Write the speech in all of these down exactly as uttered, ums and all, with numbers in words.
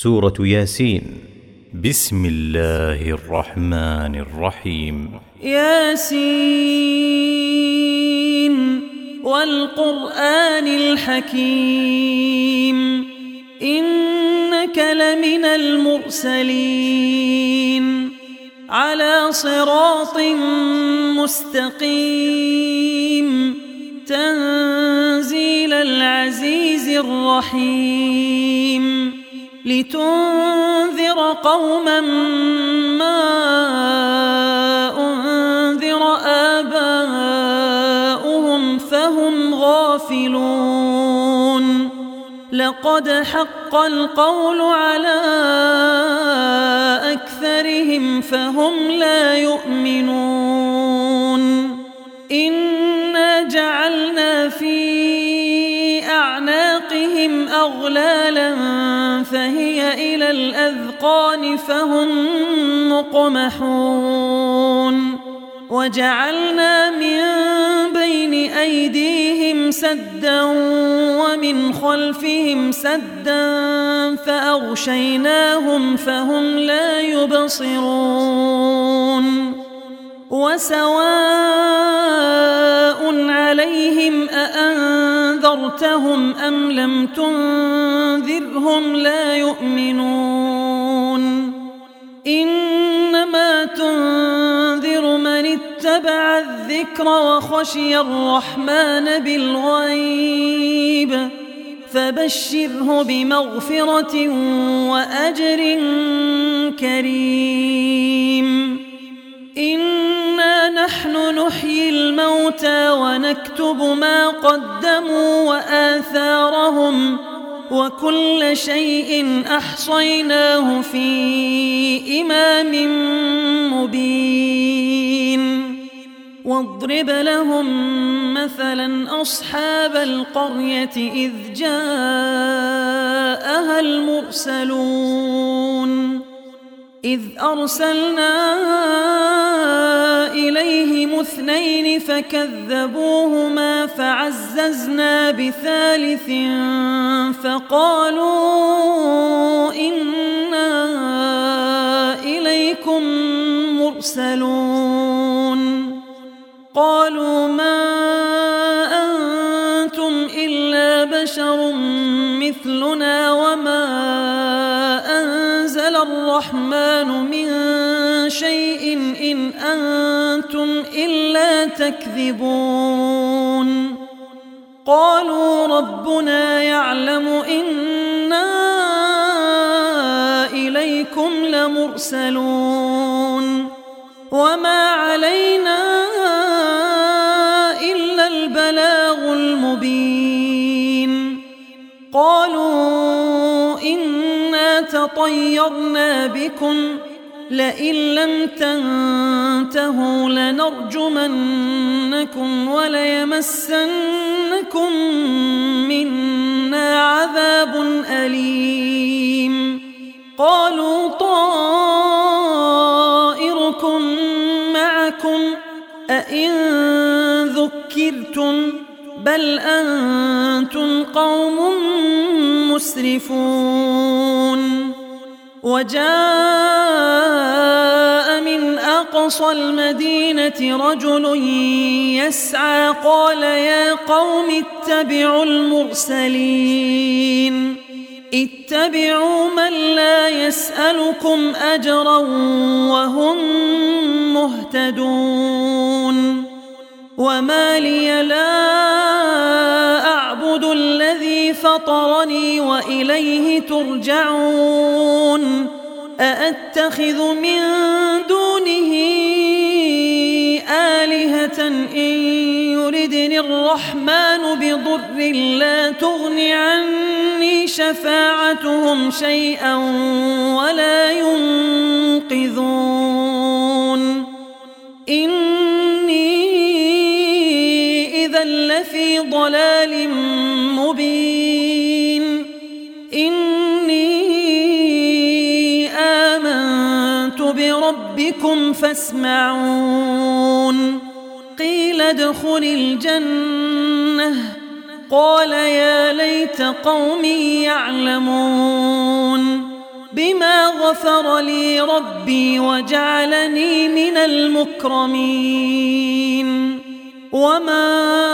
سورة ياسين. بسم الله الرحمن الرحيم. ياسين والقرآن الحكيم إنك لمن المرسلين على صراط مستقيم تنزيل العزيز الرحيم لتنذر قوما ما أنذر آباؤهم فهم غافلون لقد حق القول على أكثرهم فهم لا يؤمنون إنا جعلنا في أعناقهم أغلالا فهي إلى الأذقان فهم مقمحون وجعلنا من بين أيديهم سدا ومن خلفهم سدا فأغشيناهم فهم لا يبصرون وسواء عليهم أأنذرتهم أم لم تنذرهم لا يؤمنون إنما تنذر من اتبع الذكر وخشي الرحمن بالغيب فبشره بمغفرة وأجر كريم إنا نحن نحيي الموتى ونكتب ما قدموا وآثارهم وكل شيء أحصيناه في إمام مبين واضرب لهم مثلا أصحاب القرية إذ جاءها المرسلون إذ أرسلنا إليهم اثنين فكذبوهما فعززنا بثالث فقالوا إنا إليكم مرسلون قالوا ما أنتم إلا بشر مثلنا وما أنزل الرحمن من شيء إن أنتم إلا تكذبون قالوا ربنا يعلم إنا إليكم لمرسلون وما علينا إلا البلاغ المبين قالوا إنا تطيرنا بكم لئن لم تنتهوا لنرجمنكم وليمسنكم منا عذاب أليم قالوا طائركم معكم أئن ذكرتم بل أنتم قوم مسرفون وجاء من أقصى المدينة رجل يسعى قال يا قوم اتبعوا المرسلين اتبعوا من لا يسألكم أجرا وهم مهتدون وما لي لا أعبد الذي فطرني وإليه ترجعون أأتخذ من دونه آلهة إن يردني الرحمن بضر لا تغن عني شفاعتهم شيئا ولا ينقذون إني إذا لفي ضلال مبين إني آمنت بربكم فاسمعون قيل ادخل الجنة قال يا ليت قومي يعلمون غفر لي ربي وجعلني من المكرمين وما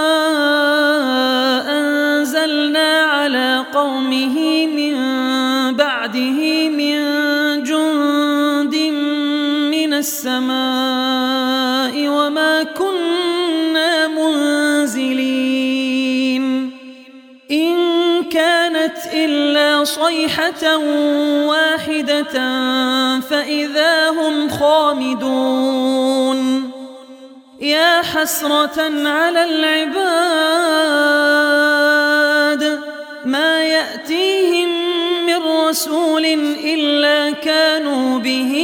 أنزلنا على قومه من بعده من جند من السماء وما كنا منزلين إن كانت إلا صيحة واحدة فإذا هم خامدون يا حسرة على العباد ما يأتيهم من رسول إلا كانوا به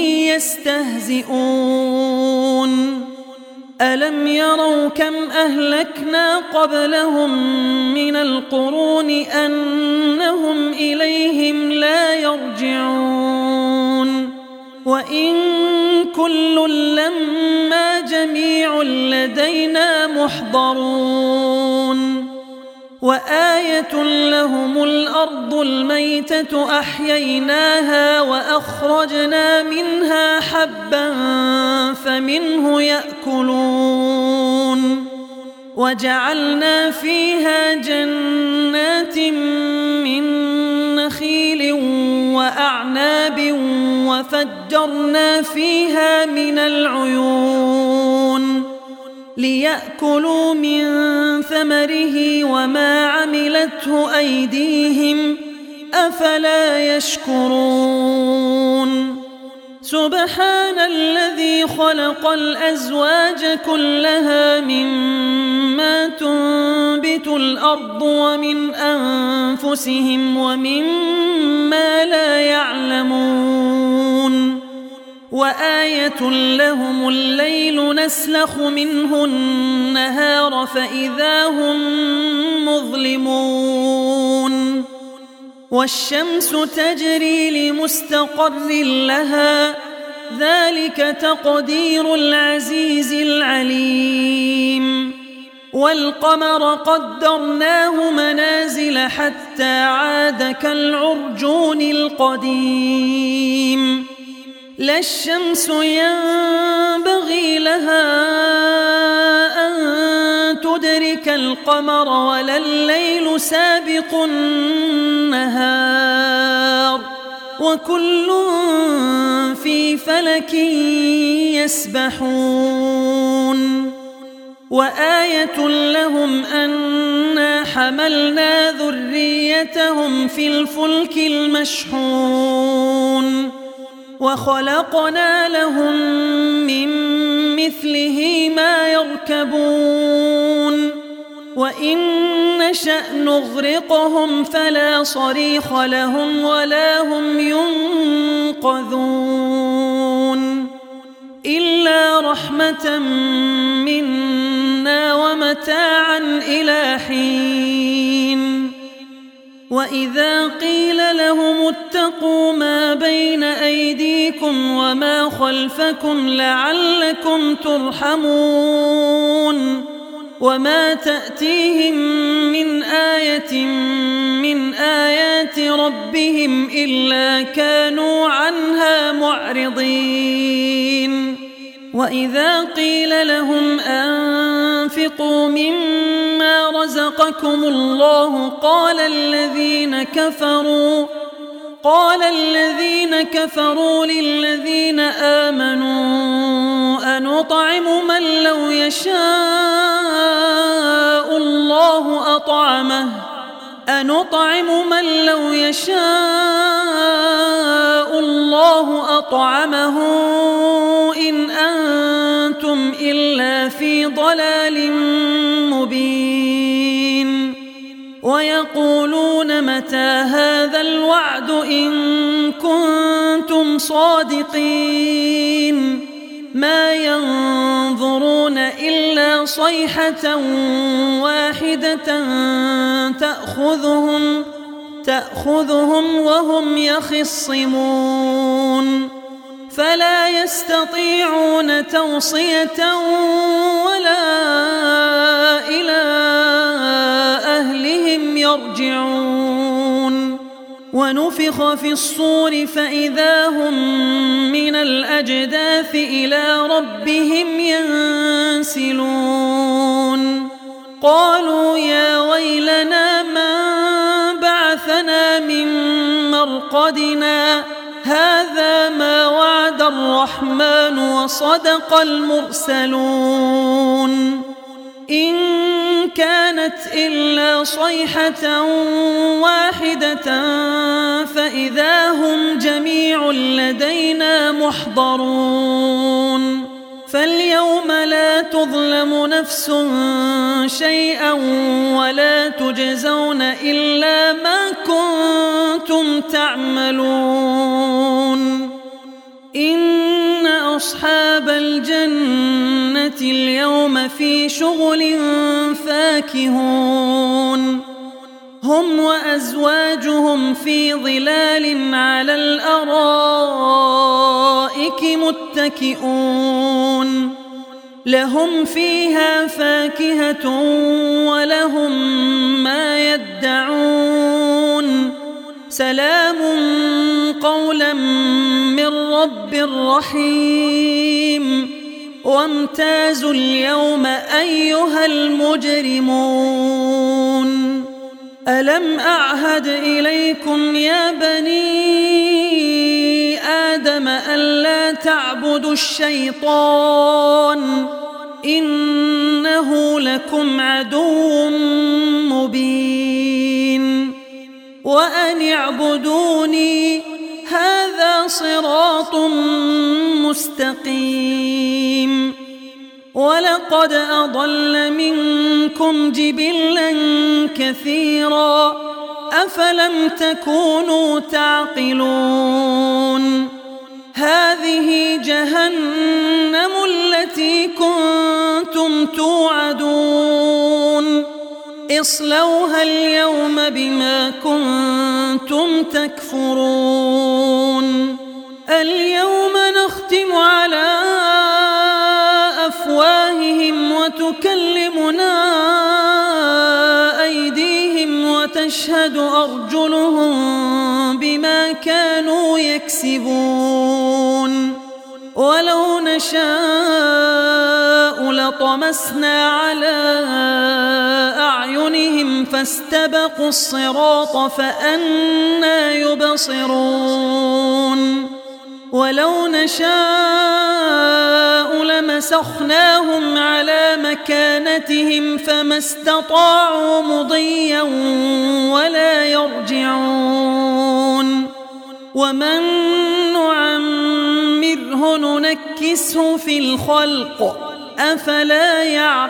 يستهزئون ألم يروا كم أهلكنا قبلهم من القرون أنهم إليهم لا يرجعون وإن كل لما جميع لدينا محضرون وآية لهم الأرض الميتة أحييناها وأخرجنا منها حبا فمنه يأكلون وجعلنا فيها جنات من نخيل وأعناب وفجرنا فيها من العيون ليأكلوا من ثمره وما عملته أيديهم أفلا يشكرون سبحان الذي خلق الأزواج كلها مما تنبت الأرض ومن أنفسهم ومما لا يعلمون وآية لهم الليل نسلخ منه النهار فإذا هم مظلمون والشمس تجري لمستقر لها ذلك تقدير العزيز العليم والقمر قدرناه منازل حتى عاد كالعرجون القديم لا الشمس ينبغي لها أن تدرك القمر ولا الليل سابق النهار وكل في فلك يسبحون وآية لهم أنا حملنا ذريتهم في الفلك المشحون وخلقنا لهم من مثله ما يركبون وإن نشأ نغرقهم فلا صريخ لهم ولا هم ينقذون إلا رحمة منا ومتاعا إلى حين وإذا قيل لهم اتقوا ما بين أيديكم وما خلفكم لعلكم ترحمون وما تأتيهم من آية من آيات ربهم إلا كانوا عنها معرضين وإذا قيل لهم أنفقوا مما رزقكم الله قال الذين كفروا قال الذين كفروا للذين آمنوا أنطعم من لو يشاء الله أطعمه أنطعم من لو يشاء الله أطعمه إن أنتم إلا في ضلال مبين ويقولون متى هذا الوعد إن كنتم صادقين ما ينظرون إلا صيحة واحدة تأخذهم تأخذهم وهم يخصمون فلا يستطيعون توصية ولا إلى أهلهم يرجعون ونفخ في الصور فإذا هم من الأجداث إلى ربهم ينسلون قالوا يا ويلنا من بعثنا من مرقدنا هذا ما وعد الرحمن وصدق المرسلون إن كانت إلا صيحة واحدة فإذا هم جميع لدينا محضرون فاليوم لا تظلم نفس شيئا ولا تجزون إلا ما كنتم تعملون إن أصحاب الجنة اليوم في شغل فاكهون هم وأزواجهم في ظلال على الأرائك متكئون لهم فيها فاكهة ولهم ما يدعون سلام قولا من رب رحيم وامتازوا اليوم أيها المجرمون ألم أعهد إليكم يا بني آدم ألا تعبدوا الشيطان إنه لكم عدو مبين وأن اعبدوني هذا صراط مستقيم ولقد أضل منكم جبلا كثيرا أفلم تكونوا تعقلون هذه جهنم التي كنتم توعدون اصلوها اليوم بما كنتم تكفرون اليوم نختم على أفواههم وتكلمنا أيديهم وتشهد أرجلهم بما كانوا يكسبون ولو نشاء لطمسنا على أعينهم فاستبقوا الصراط فأنى يبصرون ولو نشاء لمسخناهم على مكانتهم فما استطاعوا مضيا ولا يرجعون ومن نعمره ننكسه في الخلق أفلا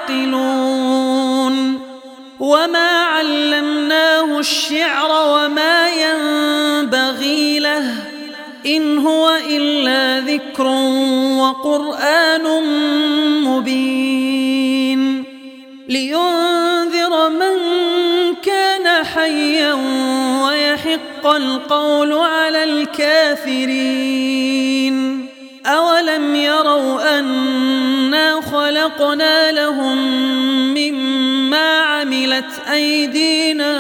يعقلون وما علمناه الشعر وما ينبغي له إن هو إلا ذكر وقرآن مبين لينذر من كان حيا ويحق القول على الكافرين أولم يروا أنا خلقنا لهم مما عملت أيدينا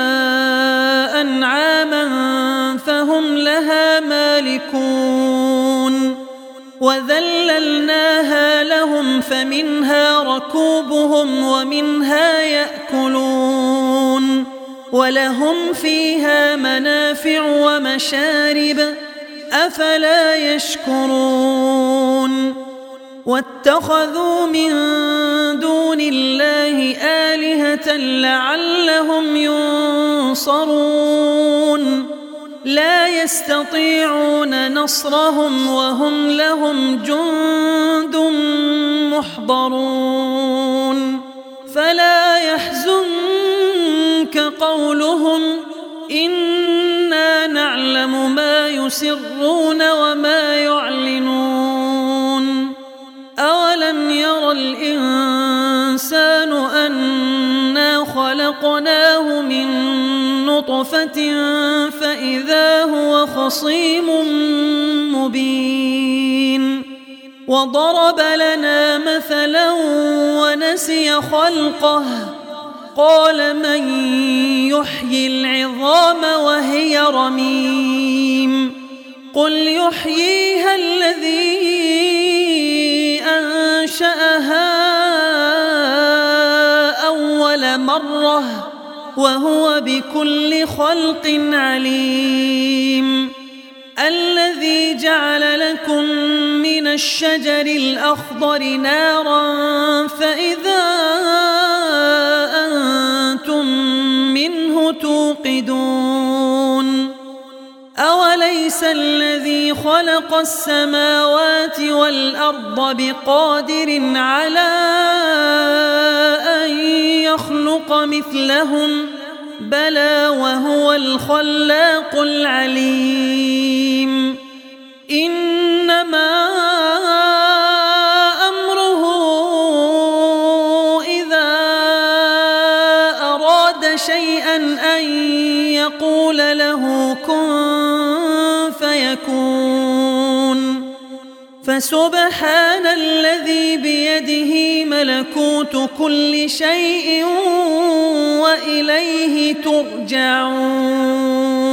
أنعاما فهم لها مالكون وذللناها لهم فمنها ركوبهم ومنها يأكلون ولهم فيها منافع ومشارب أفلا يشكرون واتخذوا من دون الله آلهة لعلهم ينصرون لا يستطيعون نصرهم وهم لهم جند محضرون فلا يحزنك قولهم إنا نعلم ما يسرون وما يعلنون أولم ير الإنسان أنا خلقناه من نطفة فإذا هو خصيم مبين وضرب لنا مثلا ونسي خلقه قال من يحيي العظام وهي رميم قل يحييها الذي أنشأها أول مرة وهو بكل خلق عليم الذي جعل لكم من الشجر الأخضر نارا فإذا أنتم منه توقدون أوليس الذي خلق السماوات والأرض بقادر على أن يخلق مثلهم بلى وهو الخلاق العليم إنما أمره إذا أراد شيئا أن يقول له كن فيكون فسبحان الذي بيده ملكوت كل شيء وإليه ترجعون